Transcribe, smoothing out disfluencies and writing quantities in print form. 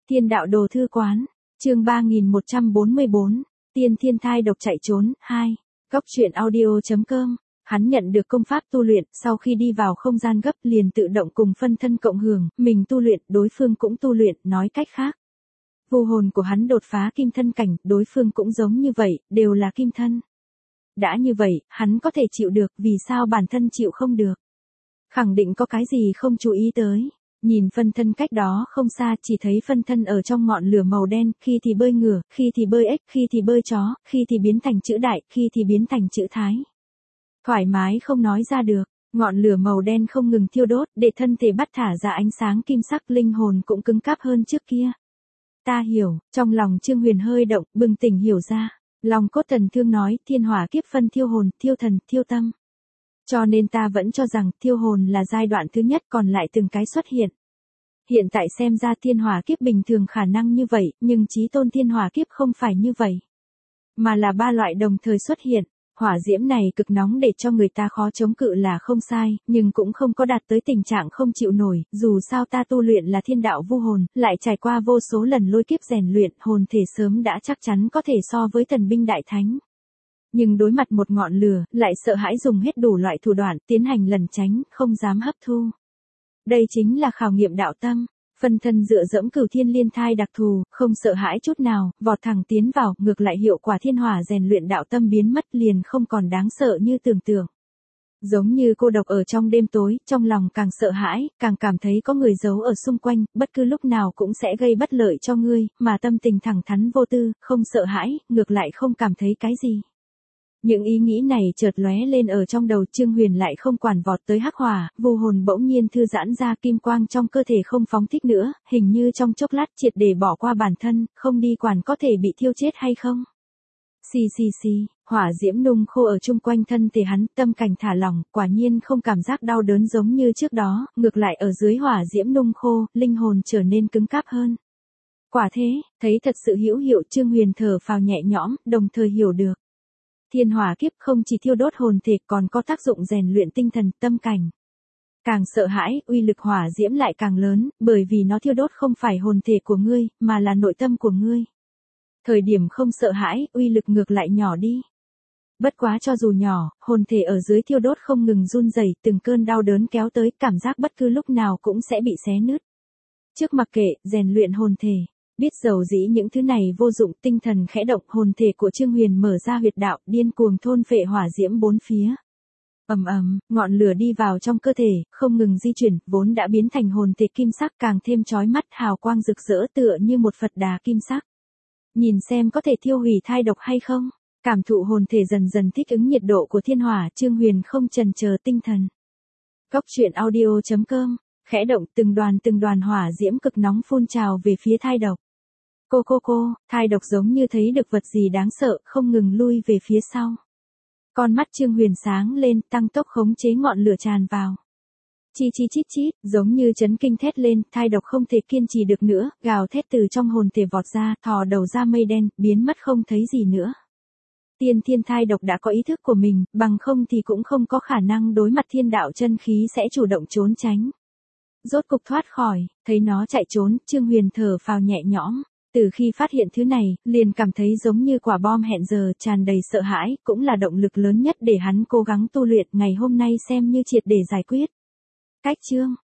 Thiên đạo đồ thư quán, chương 3144, tiên thiên thai độc chạy trốn, 2, góc truyện audio.com. Hắn nhận được công pháp tu luyện, sau khi đi vào không gian gấp liền tự động cùng phân thân cộng hưởng, mình tu luyện, đối phương cũng tu luyện, nói cách khác. Vô hồn của hắn đột phá kim thân cảnh, đối phương cũng giống như vậy, đều là kim thân. Đã như vậy, hắn có thể chịu được, vì sao bản thân chịu không được? Khẳng định có cái gì không chú ý tới. Nhìn phân thân cách đó không xa, chỉ thấy phân thân ở trong ngọn lửa màu đen, khi thì bơi ngửa, khi thì bơi ếch, khi thì bơi chó, khi thì biến thành chữ đại, khi thì biến thành chữ thái. Thoải mái không nói ra được, ngọn lửa màu đen không ngừng thiêu đốt, để thân thể bắt thả ra ánh sáng kim sắc, linh hồn cũng cứng cáp hơn trước kia. Ta hiểu, trong lòng Trương Huyền hơi động, bừng tỉnh hiểu ra. Lòng cốt thần thương nói, thiên hỏa kiếp phân thiêu hồn, thiêu thần, thiêu tâm. Cho nên ta vẫn cho rằng thiêu hồn là giai đoạn thứ nhất, còn lại từng cái xuất hiện. Hiện tại xem ra thiên hỏa kiếp bình thường khả năng như vậy, nhưng chí tôn thiên hỏa kiếp không phải như vậy. Mà là ba loại đồng thời xuất hiện. Hỏa diễm này cực nóng để cho người ta khó chống cự là không sai, nhưng cũng không có đạt tới tình trạng không chịu nổi, dù sao ta tu luyện là thiên đạo vu hồn, lại trải qua vô số lần lôi kiếp rèn luyện, hồn thể sớm đã chắc chắn có thể so với thần binh đại thánh. Nhưng đối mặt một ngọn lửa, lại sợ hãi dùng hết đủ loại thủ đoạn, tiến hành lẩn tránh, không dám hấp thu. Đây chính là khảo nghiệm đạo tâm. Phân thân dựa dẫm cửu thiên liên thai đặc thù, không sợ hãi chút nào, vọt thẳng tiến vào, ngược lại hiệu quả thiên hỏa rèn luyện đạo tâm biến mất liền không còn đáng sợ như tưởng tượng. Giống như cô độc ở trong đêm tối, trong lòng càng sợ hãi, càng cảm thấy có người giấu ở xung quanh, bất cứ lúc nào cũng sẽ gây bất lợi cho ngươi, mà tâm tình thẳng thắn vô tư, không sợ hãi, ngược lại không cảm thấy cái gì. Những ý nghĩ này chợt lóe lên ở trong đầu, Trương Huyền lại không quản vọt tới hắc hỏa, vô hồn bỗng nhiên thư giãn ra, kim quang trong cơ thể không phóng thích nữa, hình như trong chốc lát triệt để bỏ qua bản thân, không đi quản có thể bị thiêu chết hay không. Xì xì xì, hỏa diễm nung khô ở chung quanh thân thể hắn, tâm cảnh thả lỏng, quả nhiên không cảm giác đau đớn giống như trước đó, ngược lại ở dưới hỏa diễm nung khô, linh hồn trở nên cứng cáp hơn. Quả thế, thấy thật sự hữu hiệu, Trương Huyền thở phào nhẹ nhõm, đồng thời hiểu được. Thiên hỏa kiếp không chỉ thiêu đốt hồn thể còn có tác dụng rèn luyện tinh thần, tâm cảnh. Càng sợ hãi, uy lực hỏa diễm lại càng lớn, bởi vì nó thiêu đốt không phải hồn thể của ngươi, mà là nội tâm của ngươi. Thời điểm không sợ hãi, uy lực ngược lại nhỏ đi. Bất quá cho dù nhỏ, hồn thể ở dưới thiêu đốt không ngừng run rẩy, từng cơn đau đớn kéo tới, cảm giác bất cứ lúc nào cũng sẽ bị xé nứt. Trước mặc kệ, rèn luyện hồn thể. Biết dầu dĩ những thứ này vô dụng, tinh thần khẽ động, hồn thể của Trương Huyền mở ra huyệt đạo, điên cuồng thôn phệ hỏa diễm bốn phía. Ầm ầm, ngọn lửa đi vào trong cơ thể, không ngừng di chuyển, vốn đã biến thành hồn thể kim sắc càng thêm chói mắt, hào quang rực rỡ tựa như một Phật đà kim sắc. Nhìn xem có thể thiêu hủy thai độc hay không? Cảm thụ hồn thể dần dần thích ứng nhiệt độ của thiên hỏa, Trương Huyền không chần chờ tinh thần. Góc truyện audio.com, khẽ động, từng đoàn hỏa diễm cực nóng phun trào về phía thai độc. Cô, thai độc giống như thấy được vật gì đáng sợ, không ngừng lui về phía sau. Con mắt Trương Huyền sáng lên, tăng tốc khống chế ngọn lửa tràn vào. Chi chít chít, giống như chấn kinh thét lên, thai độc không thể kiên trì được nữa, gào thét từ trong hồn thể vọt ra, thò đầu ra mây đen, biến mất không thấy gì nữa. Tiên thiên thai độc đã có ý thức của mình, bằng không thì cũng không có khả năng đối mặt thiên đạo chân khí sẽ chủ động trốn tránh. Rốt cục thoát khỏi, thấy nó chạy trốn, Trương Huyền thở phào nhẹ nhõm. Từ khi phát hiện thứ này, liền cảm thấy giống như quả bom hẹn giờ, tràn đầy sợ hãi, cũng là động lực lớn nhất để hắn cố gắng tu luyện, ngày hôm nay xem như triệt để giải quyết. Cách chương